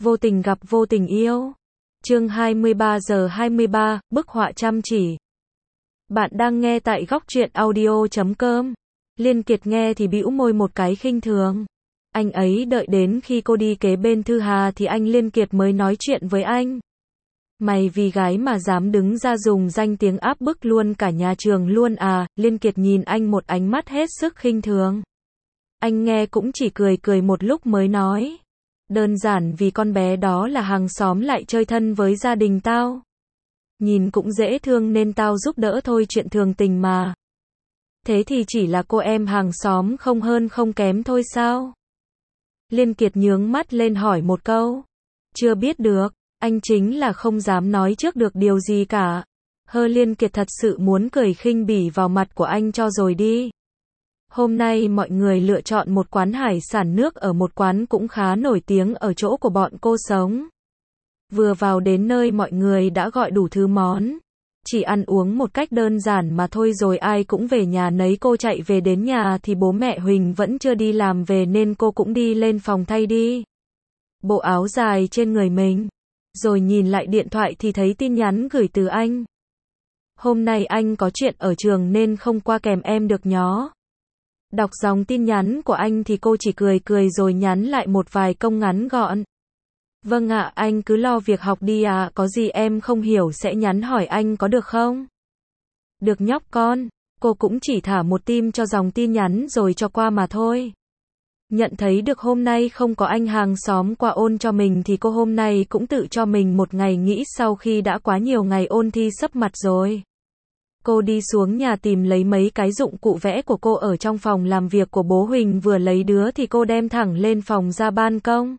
Vô tình gặp vô tình yêu. Chương 23:23, bức họa chăm chỉ. Bạn đang nghe tại góc truyện audio.com. Liên Kiệt nghe thì bĩu môi một cái khinh thường. Anh ấy đợi đến khi cô đi kế bên Thư Hà thì anh Liên Kiệt mới nói chuyện với anh. Mày vì gái mà dám đứng ra dùng danh tiếng áp bức luôn cả nhà trường luôn à? Liên Kiệt nhìn anh một ánh mắt hết sức khinh thường. Anh nghe cũng chỉ cười cười một lúc mới nói. Đơn giản vì con bé đó là hàng xóm lại chơi thân với gia đình tao. Nhìn cũng dễ thương nên tao giúp đỡ thôi, chuyện thường tình mà. Thế thì chỉ là cô em hàng xóm không hơn không kém thôi sao? Liên Kiệt nhướng mắt lên hỏi một câu. Chưa biết được, anh chính là không dám nói trước được điều gì cả. Liên Kiệt thật sự muốn cười khinh bỉ vào mặt của anh cho rồi đi. Hôm nay mọi người lựa chọn một quán hải sản nước ở một quán cũng khá nổi tiếng ở chỗ của bọn cô sống. Vừa vào đến nơi mọi người đã gọi đủ thứ món. Chỉ ăn uống một cách đơn giản mà thôi rồi ai cũng về nhà nấy. Cô chạy về đến nhà thì bố mẹ Huỳnh vẫn chưa đi làm về nên cô cũng đi lên phòng thay đi bộ áo dài trên người mình. Rồi nhìn lại điện thoại thì thấy tin nhắn gửi từ anh. Hôm nay anh có chuyện ở trường nên không qua kèm em được nhó. Đọc dòng tin nhắn của anh thì cô chỉ cười cười rồi nhắn lại một vài câu ngắn gọn. Vâng ạ, anh cứ lo việc học đi ạ, có gì em không hiểu sẽ nhắn hỏi anh có được không? Được nhóc con, cô cũng chỉ thả một tim cho dòng tin nhắn rồi cho qua mà thôi. Nhận thấy được hôm nay không có anh hàng xóm qua ôn cho mình thì cô hôm nay cũng tự cho mình một ngày nghỉ sau khi đã quá nhiều ngày ôn thi sấp mặt rồi. Cô đi xuống nhà tìm lấy mấy cái dụng cụ vẽ của cô ở trong phòng làm việc của bố Huỳnh, vừa lấy đứa thì cô đem thẳng lên phòng ra ban công.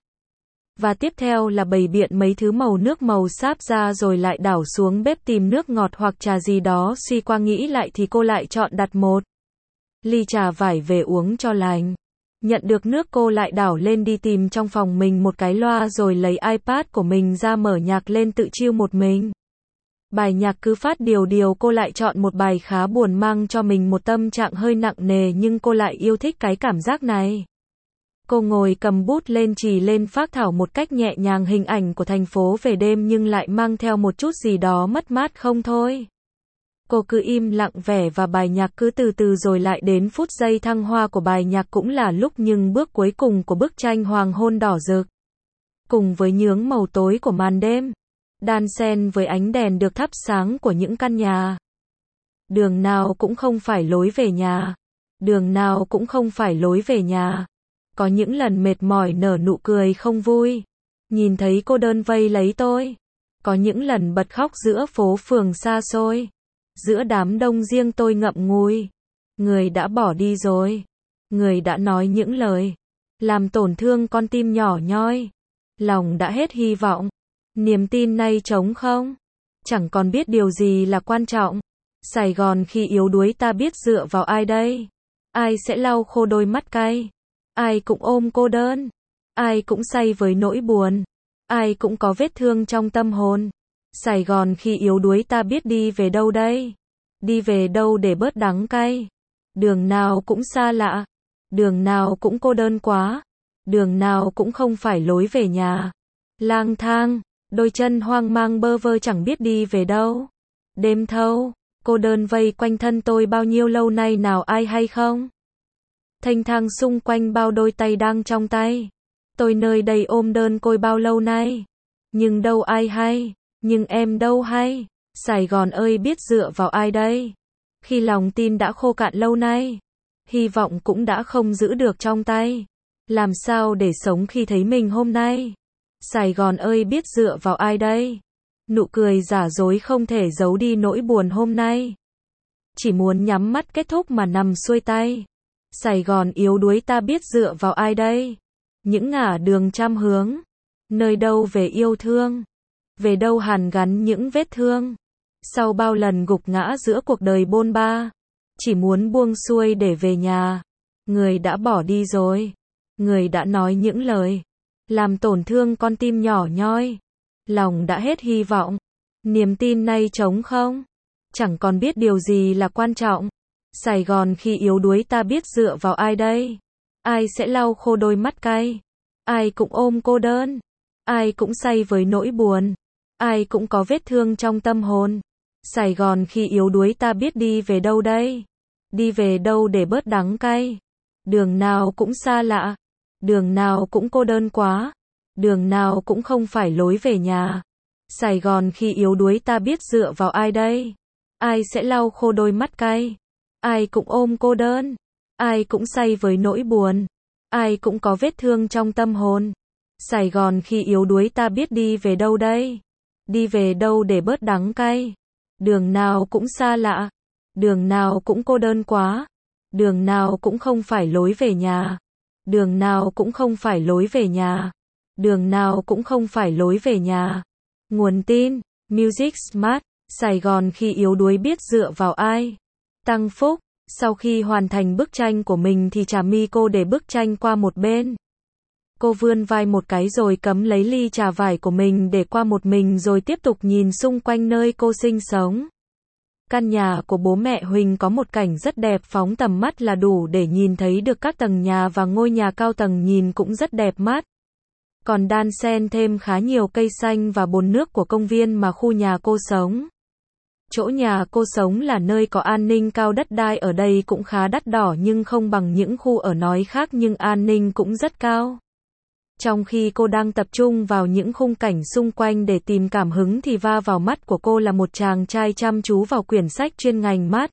Và tiếp theo là bày biện mấy thứ màu nước màu sáp ra rồi lại đảo xuống bếp tìm nước ngọt hoặc trà gì đó. Suy qua nghĩ lại thì cô lại chọn đặt một ly trà vải về uống cho lành. Nhận được nước cô lại đảo lên đi tìm trong phòng mình một cái loa rồi lấy iPad của mình ra mở nhạc lên tự chill một mình. Bài nhạc cứ phát điều cô lại chọn một bài khá buồn mang cho mình một tâm trạng hơi nặng nề nhưng cô lại yêu thích cái cảm giác này. Cô ngồi cầm bút lên chì lên phác thảo một cách nhẹ nhàng hình ảnh của thành phố về đêm nhưng lại mang theo một chút gì đó mất mát không thôi. Cô cứ im lặng vẻ và bài nhạc cứ từ từ rồi lại đến phút giây thăng hoa của bài nhạc cũng là lúc nhưng bước cuối cùng của bức tranh hoàng hôn đỏ rực. Cùng với nhướng màu tối của màn đêm, đan xen với ánh đèn được thắp sáng của những căn nhà. Đường nào cũng không phải lối về nhà. Đường nào cũng không phải lối về nhà. Có những lần mệt mỏi nở nụ cười không vui. Nhìn thấy cô đơn vây lấy tôi. Có những lần bật khóc giữa phố phường xa xôi. Giữa đám đông riêng tôi ngậm ngùi. Người đã bỏ đi rồi. Người đã nói những lời làm tổn thương con tim nhỏ nhoi. Lòng đã hết hy vọng. Niềm tin nay trống không. Chẳng còn biết điều gì là quan trọng. Sài Gòn khi yếu đuối ta biết dựa vào ai đây? Ai sẽ lau khô đôi mắt cay? Ai cũng ôm cô đơn. Ai cũng say với nỗi buồn. Ai cũng có vết thương trong tâm hồn. Sài Gòn khi yếu đuối ta biết đi về đâu đây? Đi về đâu để bớt đắng cay? Đường nào cũng xa lạ. Đường nào cũng cô đơn quá. Đường nào cũng không phải lối về nhà. Lang thang, đôi chân hoang mang bơ vơ chẳng biết đi về đâu. Đêm thâu, cô đơn vây quanh thân tôi bao nhiêu lâu nay nào ai hay không? Thênh thang xung quanh bao đôi tay đang trong tay. Tôi nơi đây ôm đơn côi bao lâu nay. Nhưng đâu ai hay, nhưng em đâu hay. Sài Gòn ơi biết dựa vào ai đây? Khi lòng tin đã khô cạn lâu nay. Hy vọng cũng đã không giữ được trong tay. Làm sao để sống khi thấy mình hôm nay? Sài Gòn ơi biết dựa vào ai đây? Nụ cười giả dối không thể giấu đi nỗi buồn hôm nay. Chỉ muốn nhắm mắt kết thúc mà nằm xuôi tay. Sài Gòn yếu đuối ta biết dựa vào ai đây? Những ngả đường trăm hướng. Nơi đâu về yêu thương? Về đâu hàn gắn những vết thương? Sau bao lần gục ngã giữa cuộc đời bôn ba. Chỉ muốn buông xuôi để về nhà. Người đã bỏ đi rồi. Người đã nói những lời làm tổn thương con tim nhỏ nhoi. Lòng đã hết hy vọng. Niềm tin nay trống không. Chẳng còn biết điều gì là quan trọng. Sài Gòn khi yếu đuối ta biết dựa vào ai đây? Ai sẽ lau khô đôi mắt cay? Ai cũng ôm cô đơn. Ai cũng say với nỗi buồn. Ai cũng có vết thương trong tâm hồn. Sài Gòn khi yếu đuối ta biết đi về đâu đây? Đi về đâu để bớt đắng cay? Đường nào cũng xa lạ. Đường nào cũng cô đơn quá. Đường nào cũng không phải lối về nhà. Sài Gòn khi yếu đuối ta biết dựa vào ai đây? Ai sẽ lau khô đôi mắt cay? Ai cũng ôm cô đơn. Ai cũng say với nỗi buồn. Ai cũng có vết thương trong tâm hồn. Sài Gòn khi yếu đuối ta biết đi về đâu đây? Đi về đâu để bớt đắng cay? Đường nào cũng xa lạ. Đường nào cũng cô đơn quá. Đường nào cũng không phải lối về nhà. Đường nào cũng không phải lối về nhà. Đường nào cũng không phải lối về nhà. Nguồn tin, Music Smart, Sài Gòn khi yếu đuối biết dựa vào ai? Tăng Phúc, sau khi hoàn thành bức tranh của mình thì Trà My cô để bức tranh qua một bên. Cô vươn vai một cái rồi cắm lấy ly trà vải của mình để qua một mình rồi tiếp tục nhìn xung quanh nơi cô sinh sống. Căn nhà của bố mẹ Huỳnh có một cảnh rất đẹp, phóng tầm mắt là đủ để nhìn thấy được các tầng nhà và ngôi nhà cao tầng nhìn cũng rất đẹp mắt. Còn đan xen thêm khá nhiều cây xanh và bồn nước của công viên mà khu nhà cô sống. Chỗ nhà cô sống là nơi có an ninh cao, đất đai ở đây cũng khá đắt đỏ nhưng không bằng những khu ở nói khác nhưng an ninh cũng rất cao. Trong khi cô đang tập trung vào những khung cảnh xung quanh để tìm cảm hứng thì va vào mắt của cô là một chàng trai chăm chú vào quyển sách chuyên ngành Math.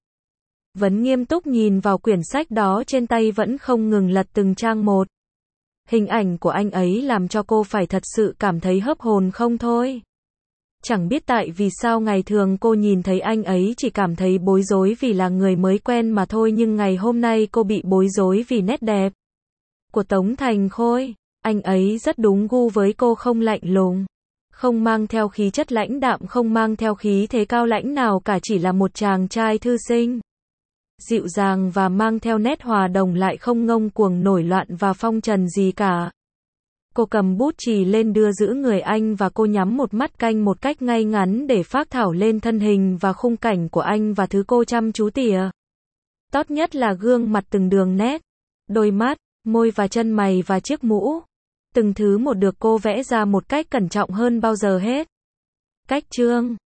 Vẫn nghiêm túc nhìn vào quyển sách đó trên tay vẫn không ngừng lật từng trang một. Hình ảnh của anh ấy làm cho cô phải thật sự cảm thấy hớp hồn không thôi. Chẳng biết tại vì sao ngày thường cô nhìn thấy anh ấy chỉ cảm thấy bối rối vì là người mới quen mà thôi nhưng ngày hôm nay cô bị bối rối vì nét đẹp của Tống Thành Khôi. Anh ấy rất đúng gu với cô, không lạnh lùng, không mang theo khí chất lãnh đạm, không mang theo khí thế cao lãnh nào cả, chỉ là một chàng trai thư sinh, dịu dàng và mang theo nét hòa đồng lại không ngông cuồng nổi loạn và phong trần gì cả. Cô cầm bút chì lên đưa giữ người anh và cô nhắm một mắt canh một cách ngay ngắn để phác thảo lên thân hình và khung cảnh của anh và thứ cô chăm chú tỉa. Tốt nhất là gương mặt từng đường nét, đôi mắt, môi và chân mày và chiếc mũ. Từng thứ một được cô vẽ ra một cách cẩn trọng hơn bao giờ hết. Cách chương